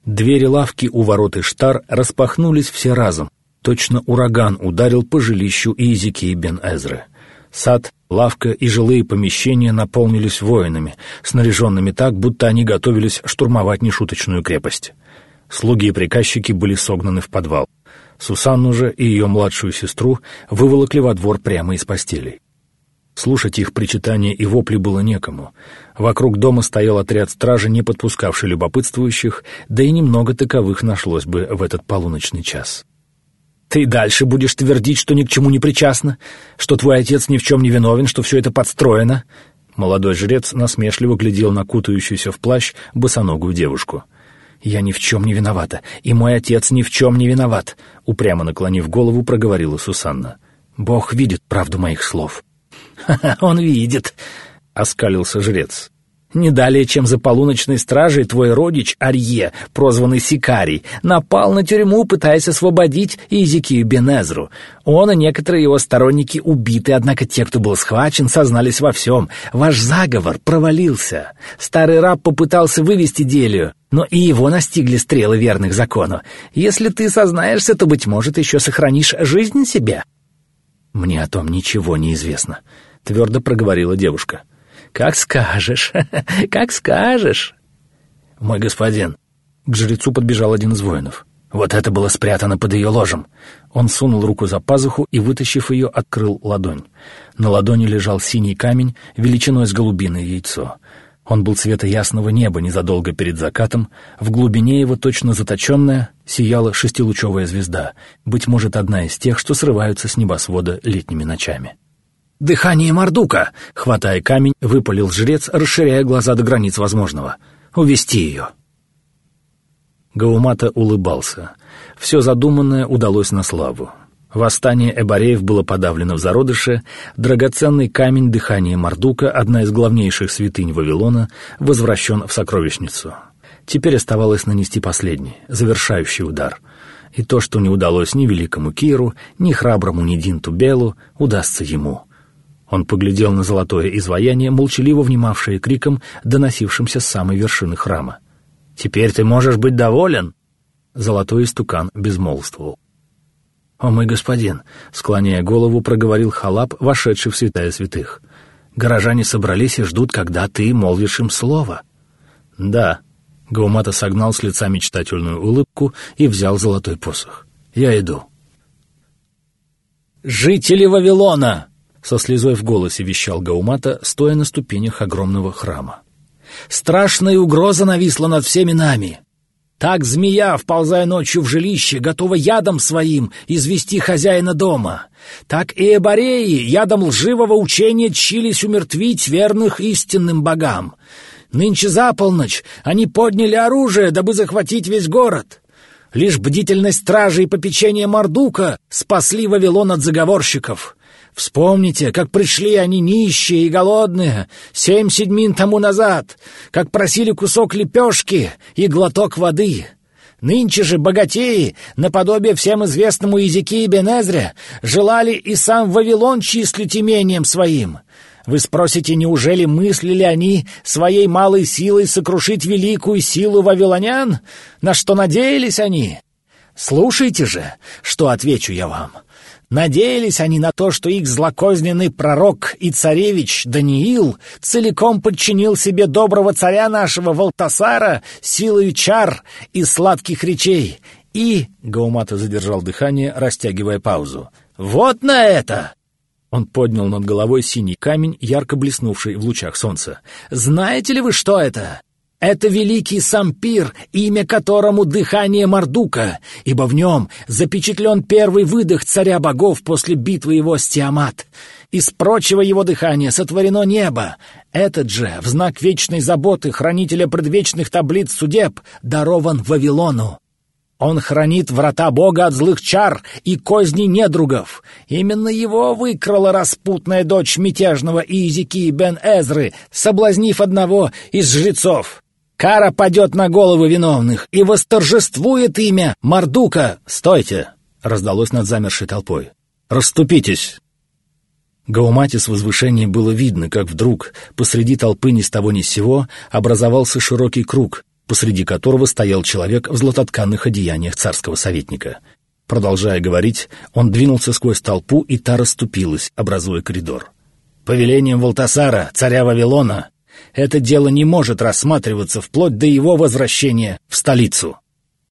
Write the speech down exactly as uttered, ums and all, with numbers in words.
Двери лавки у ворот Иштар распахнулись все разом. Точно ураган ударил по жилищу Иезекии бен Эзры. Сад, лавка и жилые помещения наполнились воинами, снаряженными так, будто они готовились штурмовать нешуточную крепость. Слуги и приказчики были согнаны в подвал. Сусанну же и ее младшую сестру выволокли во двор прямо из постелей. Слушать их причитания и вопли было некому. Вокруг дома стоял отряд стражи, не подпускавший любопытствующих, да и немного таковых нашлось бы в этот полуночный час. «Ты дальше будешь твердить, что ни к чему не причастна, что твой отец ни в чем не виновен, что все это подстроено?» Молодой жрец насмешливо глядел на кутающуюся в плащ босоногую девушку. «Я ни в чем не виновата, и мой отец ни в чем не виноват», — упрямо наклонив голову, проговорила Сусанна. «Бог видит правду моих слов». «Ха-ха, он видит», — оскалился жрец. «Не далее, чем за полуночной стражей твой родич Арье, прозванный Сикарий, напал на тюрьму, пытаясь освободить Иезекию бен Эзру. Он и некоторые его сторонники убиты, однако те, кто был схвачен, сознались во всем. Ваш заговор провалился. Старый раб попытался вывести Делию, но и его настигли стрелы верных закону. Если ты сознаешься, то, быть может, еще сохранишь жизнь себе». «Мне о том ничего не известно», — твердо проговорила девушка. «Как скажешь, как скажешь». «Мой господин», — к жрецу подбежал один из воинов. «Вот это было спрятано под ее ложем». Он сунул руку за пазуху и, вытащив ее, открыл ладонь. На ладони лежал синий камень, величиной с голубиное яйцо. Он был цвета ясного неба незадолго перед закатом, в глубине его, точно заточенная, сияла шестилучевая звезда, быть может, одна из тех, что срываются с небосвода летними ночами. «Дыхание Мардука!» — хватая камень, выпалил жрец, расширяя глаза до границ возможного. «Увести ее!» Гаумата улыбался. Все задуманное удалось на славу. Восстание эбореев было подавлено в зародыше, драгоценный камень дыхания Мардука, одна из главнейших святынь Вавилона, возвращен в сокровищницу. Теперь оставалось нанести последний, завершающий удар. И то, что не удалось ни великому Киру, ни храброму Нидинту Белу, удастся ему. Он поглядел на золотое изваяние, молчаливо внимавшее криком, доносившимся с самой вершины храма. «Теперь ты можешь быть доволен?» Золотой истукан безмолвствовал. «О, мой господин!» — склоняя голову, проговорил Халап, вошедший в святая святых. «Горожане собрались и ждут, когда ты молвишь им слово». «Да». Гаумата согнал с лица мечтательную улыбку и взял золотой посох. «Я иду». «Жители Вавилона!» — со слезой в голосе вещал Гаумата, стоя на ступенях огромного храма. «Страшная угроза нависла над всеми нами. Так змея, вползая ночью в жилище, готова ядом своим извести хозяина дома. Так и эбореи ядом лживого учения тщились умертвить верных истинным богам. Нынче за полночь они подняли оружие, дабы захватить весь город. Лишь бдительность стражи и попечение Мардука спасли Вавилон от заговорщиков. Вспомните, как пришли они нищие и голодные семь седьмин тому назад, как просили кусок лепешки и глоток воды. Нынче же богатеи, наподобие всем известному Иезекии бен Эзре, желали и сам Вавилон числить имением своим. Вы спросите, неужели мыслили они своей малой силой сокрушить великую силу вавилонян? На что надеялись они? Слушайте же, что отвечу я вам. Надеялись они на то, что их злокозненный пророк и царевич Даниил целиком подчинил себе доброго царя нашего Валтасара силою чар и сладких речей. И... Гаумата задержал дыхание, растягивая паузу. «Вот на это!» Он поднял над головой синий камень, ярко блеснувший в лучах солнца. «Знаете ли вы, что это? Это великий Сампир, имя которому дыхание Мардука, ибо в нем запечатлен первый выдох царя богов после битвы его с Тиамат. Из прочего его дыхания сотворено небо. Этот же, в знак вечной заботы хранителя предвечных таблиц судеб, дарован Вавилону. Он хранит врата Бога от злых чар и козней недругов. Именно его выкрала распутная дочь мятежного Иезекии бен Эзры, соблазнив одного из жрецов. Кара падет на головы виновных, и восторжествует имя Мардука. «Стойте!» — раздалось над замершей толпой. «Расступитесь!» Гаумате с возвышения было видно, как вдруг посреди толпы ни с того ни с сего образовался широкий круг, посреди которого стоял человек в златотканных одеяниях царского советника. Продолжая говорить, он двинулся сквозь толпу, и та расступилась, образуя коридор. «Повелением Валтасара, царя Вавилона, это дело не может рассматриваться вплоть до его возвращения в столицу».